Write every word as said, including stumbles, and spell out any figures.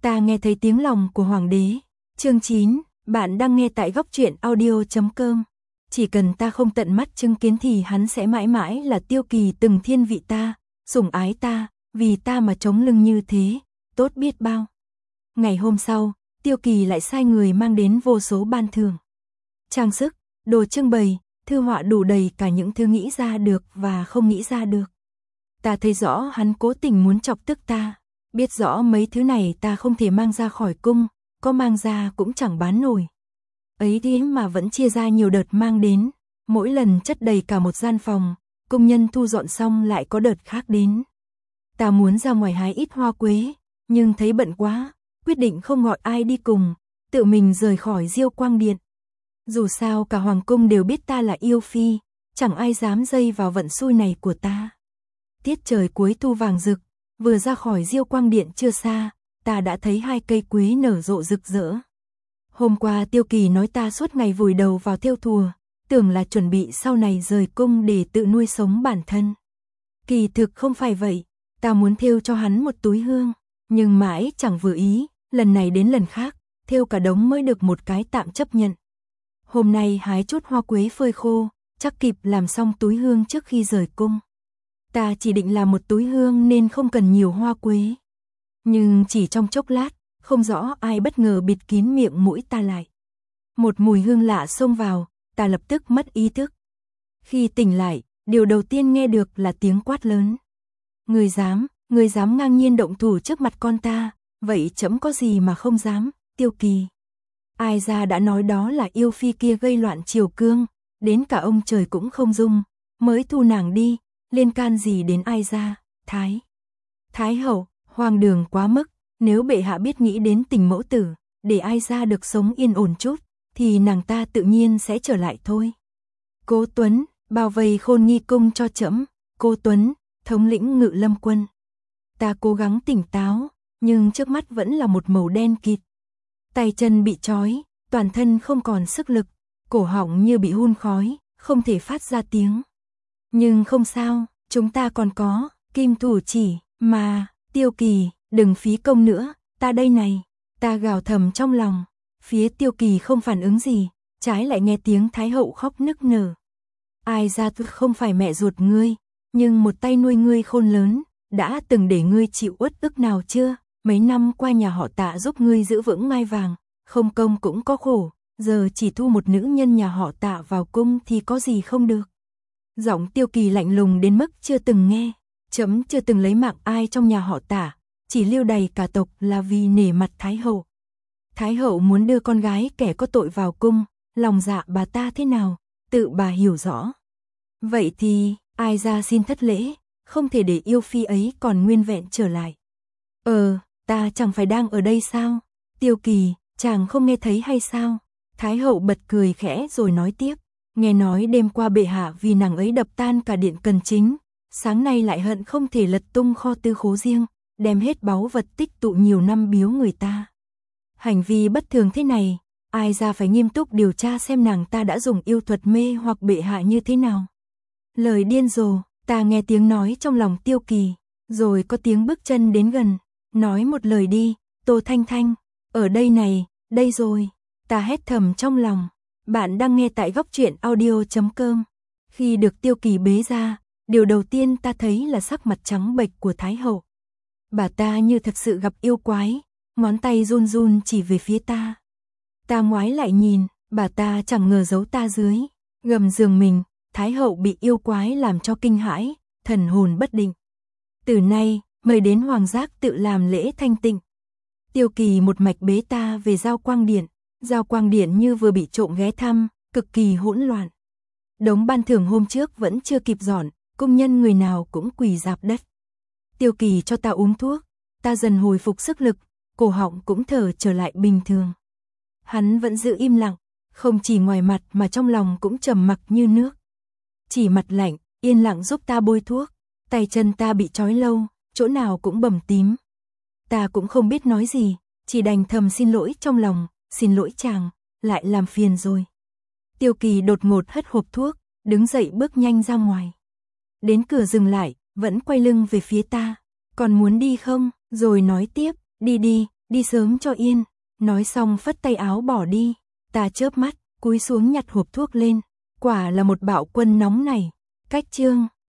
Ta nghe thấy tiếng lòng của hoàng đế. Chương chín, bạn đang nghe tại góc truyện audio chấm com. Chỉ cần ta không tận mắt chứng kiến thì hắn sẽ mãi mãi là Tiêu Kỳ từng thiên vị ta, sủng ái ta, vì ta mà chống lưng như thế, tốt biết bao. Ngày hôm sau, Tiêu Kỳ lại sai người mang đến vô số ban thưởng. Trang sức, đồ trưng bày, thư họa đủ đầy cả những thứ nghĩ ra được và không nghĩ ra được. Ta thấy rõ hắn cố tình muốn chọc tức ta, biết rõ mấy thứ này ta không thể mang ra khỏi cung, có mang ra cũng chẳng bán nổi. Ấy thế mà vẫn chia ra nhiều đợt mang đến, mỗi lần chất đầy cả một gian phòng, công nhân thu dọn xong lại có đợt khác đến. Ta muốn ra ngoài hái ít hoa quế, nhưng thấy bận quá, quyết định không gọi ai đi cùng, tự mình rời khỏi Diêu Quang Điện. Dù sao cả hoàng cung đều biết ta là yêu phi, chẳng ai dám dây vào vận xui này của ta. Tiết trời cuối thu vàng rực, vừa ra khỏi Diêu Quang Điện chưa xa, ta đã thấy hai cây quế nở rộ rực rỡ. Hôm qua Tiêu Kỳ nói ta suốt ngày vùi đầu vào thêu thùa, tưởng là chuẩn bị sau này rời cung để tự nuôi sống bản thân. Kỳ thực không phải vậy, ta muốn thêu cho hắn một túi hương, nhưng mãi chẳng vừa ý, lần này đến lần khác, thêu cả đống mới được một cái tạm chấp nhận. Hôm nay hái chút hoa quế phơi khô, chắc kịp làm xong túi hương trước khi rời cung. Ta chỉ định làm một túi hương nên không cần nhiều hoa quế. Nhưng chỉ trong chốc lát, không rõ ai bất ngờ bịt kín miệng mũi ta lại. Một mùi hương lạ xông vào, ta lập tức mất ý thức. Khi tỉnh lại, điều đầu tiên nghe được là tiếng quát lớn. Người dám, người dám ngang nhiên động thủ trước mặt con ta, vậy trẫm có gì mà không dám, Tiêu Kỳ. Ai ra đã nói đó là yêu phi kia gây loạn triều cương, đến cả ông trời cũng không dung, mới thu nàng đi, liên can gì đến ai ra, Thái. Thái hậu, hoang đường quá mức, nếu bệ hạ biết nghĩ đến tình mẫu tử, để ai ra được sống yên ổn chút, thì nàng ta tự nhiên sẽ trở lại thôi. Cố Tuấn, bao vây Khôn Nghi cung cho trẫm. Cố Tuấn, thống lĩnh Ngự Lâm quân. Ta cố gắng tỉnh táo, nhưng trước mắt vẫn là một màu đen kịt. Tay chân bị trói, toàn thân không còn sức lực, cổ họng như bị hun khói, không thể phát ra tiếng. Nhưng không sao, chúng ta còn có kim thủ chỉ, mà, Tiêu Kỳ, đừng phí công nữa, ta đây này, ta gào thầm trong lòng. Phía Tiêu Kỳ không phản ứng gì, trái lại nghe tiếng Thái hậu khóc nức nở. Ai ra tôi không phải mẹ ruột ngươi, nhưng một tay nuôi ngươi khôn lớn, đã từng để ngươi chịu uất ức nào chưa? Mấy năm qua nhà họ Tạ giúp ngươi giữ vững ngai vàng, không công cũng có khổ, giờ chỉ thu một nữ nhân nhà họ Tạ vào cung thì có gì không được. Giọng Tiêu Kỳ lạnh lùng đến mức chưa từng nghe, trẫm chưa từng lấy mạng ai trong nhà họ Tạ, chỉ lưu đày cả tộc là vì nể mặt Thái hậu. Thái hậu muốn đưa con gái kẻ có tội vào cung, lòng dạ bà ta thế nào, tự bà hiểu rõ. Vậy thì, ai ra xin thất lễ, không thể để yêu phi ấy còn nguyên vẹn trở lại. Ờ, ta chẳng phải đang ở đây sao? Tiêu Kỳ, chàng không nghe thấy hay sao? Thái hậu bật cười khẽ rồi nói tiếp. Nghe nói đêm qua bệ hạ vì nàng ấy đập tan cả điện Cần Chính, sáng nay lại hận không thể lật tung kho tư khố riêng, đem hết báu vật tích tụ nhiều năm biếu người ta. Hành vi bất thường thế này, ai ra phải nghiêm túc điều tra xem nàng ta đã dùng yêu thuật mê hoặc bệ hạ như thế nào. Lời điên rồ, ta nghe tiếng nói trong lòng Tiêu Kỳ, rồi có tiếng bước chân đến gần, nói một lời đi, Tô Thanh Thanh, ở đây này, đây rồi, ta hét thầm trong lòng. Bạn đang nghe tại góc truyện audio chấm com. Khi được Tiêu Kỳ bế ra, điều đầu tiên ta thấy là sắc mặt trắng bệch của Thái hậu. Bà ta như thật sự gặp yêu quái, ngón tay run run chỉ về phía ta. Ta ngoái lại nhìn, bà ta chẳng ngờ giấu ta dưới gầm giường mình. Thái hậu bị yêu quái làm cho kinh hãi, thần hồn bất định. Từ nay, mời đến hoàng giác tự làm lễ thanh tịnh. Tiêu Kỳ một mạch bế ta về Giao Quang Điện. Giao Quang Điện như vừa bị trộm ghé thăm, cực kỳ hỗn loạn. Đống ban thưởng hôm trước vẫn chưa kịp dọn, công nhân người nào cũng quỳ rạp đất. Tiêu Kỳ cho ta uống thuốc, ta dần hồi phục sức lực, cổ họng cũng thở trở lại bình thường. Hắn vẫn giữ im lặng, không chỉ ngoài mặt mà trong lòng cũng trầm mặc như nước. Chỉ mặt lạnh, yên lặng giúp ta bôi thuốc, tay chân ta bị trói lâu, chỗ nào cũng bầm tím. Ta cũng không biết nói gì, chỉ đành thầm xin lỗi trong lòng, xin lỗi chàng, lại làm phiền rồi. Tiêu Kỳ đột ngột hất hộp thuốc, đứng dậy bước nhanh ra ngoài. Đến cửa dừng lại, vẫn quay lưng về phía ta, còn muốn đi không, rồi nói tiếp, đi đi, đi sớm cho yên, nói xong phất tay áo bỏ đi, ta chớp mắt, cúi xuống nhặt hộp thuốc lên, quả là một bạo quân nóng này, cách chương